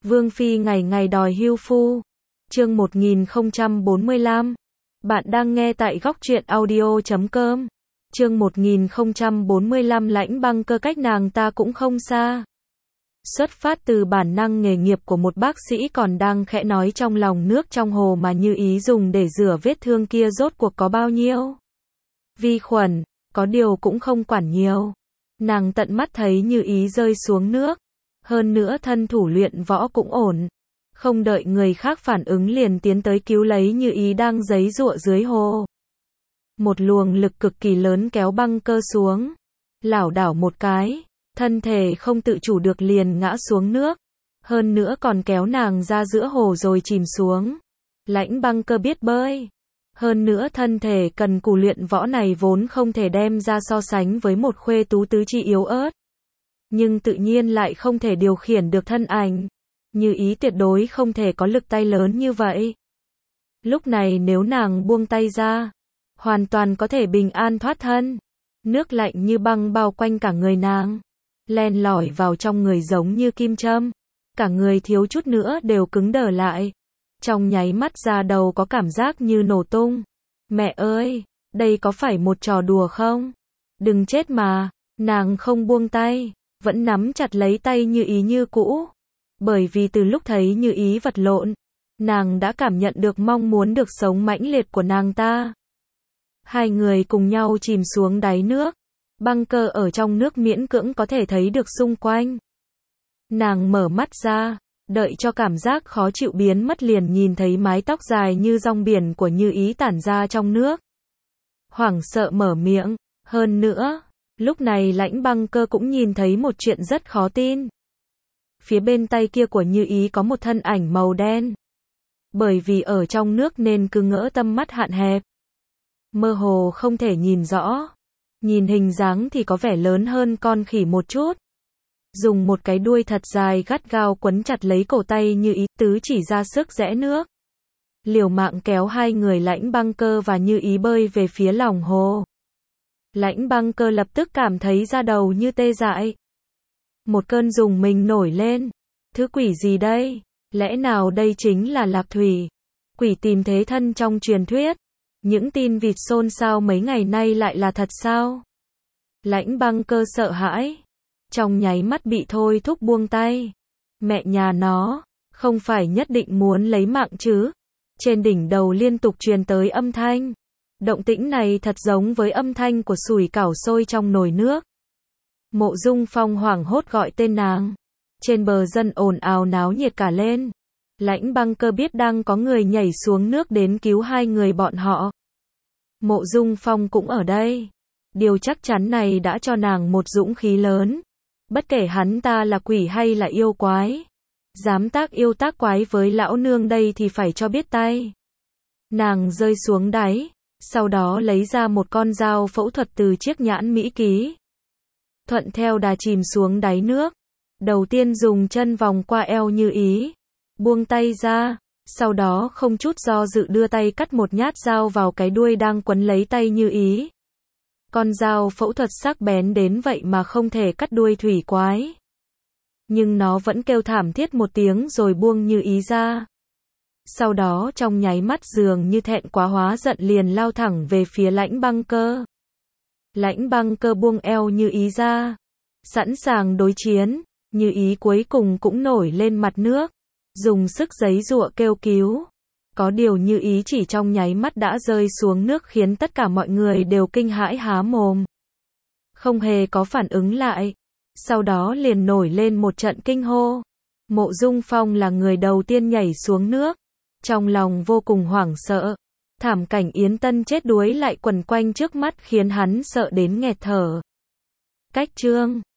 Vương Phi ngày ngày đòi hưu phu. Chương 1045. Bạn đang nghe tại góc truyện audio.com. Chương 1045 Lãnh Băng Cơ cách nàng ta cũng không xa. Xuất phát từ bản năng nghề nghiệp của một bác sĩ còn đang khẽ nói trong lòng nước trong hồ mà Như Ý dùng để rửa vết thương kia rốt cuộc có bao nhiêu vi khuẩn, có điều cũng không quản nhiều. Nàng tận mắt thấy Như Ý rơi xuống nước, hơn nữa thân thủ luyện võ cũng ổn. Không đợi người khác phản ứng liền tiến tới cứu lấy Như Ý đang giãy giụa dưới hồ. Một luồng lực cực kỳ lớn kéo Băng Cơ xuống, lảo đảo một cái, thân thể không tự chủ được liền ngã xuống nước, hơn nữa còn kéo nàng ra giữa hồ rồi chìm xuống. Lãnh Băng Cơ biết bơi, hơn nữa thân thể cần cù luyện võ này vốn không thể đem ra so sánh với một khuê tú tứ chi yếu ớt, nhưng tự nhiên lại không thể điều khiển được thân ảnh. Như Ý tuyệt đối không thể có lực tay lớn như vậy. Lúc này nếu nàng buông tay ra, hoàn toàn có thể bình an thoát thân. Nước lạnh như băng bao quanh cả người nàng, len lỏi vào trong người giống như kim châm. Cả người thiếu chút nữa đều cứng đờ lại. Trong nháy mắt da đầu có cảm giác như nổ tung. Mẹ ơi, đây có phải một trò đùa không? Đừng chết mà. Nàng không buông tay, vẫn nắm chặt lấy tay Như Ý như cũ. Bởi vì từ lúc thấy Như Ý vật lộn, nàng đã cảm nhận được mong muốn được sống mãnh liệt của nàng ta. Hai người cùng nhau chìm xuống đáy nước. Băng Cơ ở trong nước miễn cưỡng có thể thấy được xung quanh. Nàng mở mắt ra, đợi cho cảm giác khó chịu biến mất liền nhìn thấy mái tóc dài như rong biển của Như Ý tản ra trong nước. Hoảng sợ mở miệng, hơn nữa, lúc này Lãnh Băng Cơ cũng nhìn thấy một chuyện rất khó tin. Phía bên tay kia của Như Ý có một thân ảnh màu đen. Bởi vì ở trong nước nên cứ ngỡ tầm mắt hạn hẹp, mơ hồ không thể nhìn rõ. Nhìn hình dáng thì có vẻ lớn hơn con khỉ một chút. Dùng một cái đuôi thật dài gắt gao quấn chặt lấy cổ tay Như Ý, tứ chỉ ra sức rẽ nước. Liều mạng kéo hai người Lãnh Băng Cơ và Như Ý bơi về phía lòng hồ. Lãnh Băng Cơ lập tức cảm thấy da đầu như tê dại. Một cơn rùng mình nổi lên. Thứ quỷ gì đây? Lẽ nào đây chính là Lạc Thủy, quỷ tìm thế thân trong truyền thuyết? Những tin vịt xôn xao mấy ngày nay lại là thật sao? Lãnh Băng Cơ sợ hãi, trong nháy mắt bị thôi thúc buông tay. Mẹ nhà nó, không phải nhất định muốn lấy mạng chứ? Trên đỉnh đầu liên tục truyền tới âm thanh. Động tĩnh này thật giống với âm thanh của sủi cảo sôi trong nồi nước. Mộ Dung Phong hoảng hốt gọi tên nàng. Trên bờ dân ồn ào náo nhiệt cả lên. Lãnh Băng Cơ biết đang có người nhảy xuống nước đến cứu hai người bọn họ. Mộ Dung Phong cũng ở đây. Điều chắc chắn này đã cho nàng một dũng khí lớn. Bất kể hắn ta là quỷ hay là yêu quái, dám tác yêu tác quái với lão nương đây thì phải cho biết tay. Nàng rơi xuống đáy, sau đó lấy ra một con dao phẫu thuật từ chiếc nhãn mỹ ký. Thuận theo đà chìm xuống đáy nước. Đầu tiên dùng chân vòng qua eo Như Ý, buông tay ra, sau đó không chút do dự đưa tay cắt một nhát dao vào cái đuôi đang quấn lấy tay Như Ý. Con dao phẫu thuật sắc bén đến vậy mà không thể cắt đuôi thủy quái. Nhưng nó vẫn kêu thảm thiết một tiếng rồi buông Như Ý ra. Sau đó trong nháy mắt dường như thẹn quá hóa giận liền lao thẳng về phía Lãnh Băng Cơ. Lãnh Băng Cơ buông eo Như Ý ra, sẵn sàng đối chiến. Như Ý cuối cùng cũng nổi lên mặt nước, dùng sức giãy giụa kêu cứu. Có điều Như Ý chỉ trong nháy mắt đã rơi xuống nước khiến tất cả mọi người đều kinh hãi há mồm. Không hề có phản ứng lại. Sau đó liền nổi lên một trận kinh hô. Mộ Dung Phong là người đầu tiên nhảy xuống nước. Trong lòng vô cùng hoảng sợ. Thảm cảnh Yến Tân chết đuối lại quần quanh trước mắt khiến hắn sợ đến nghẹt thở. Cách chương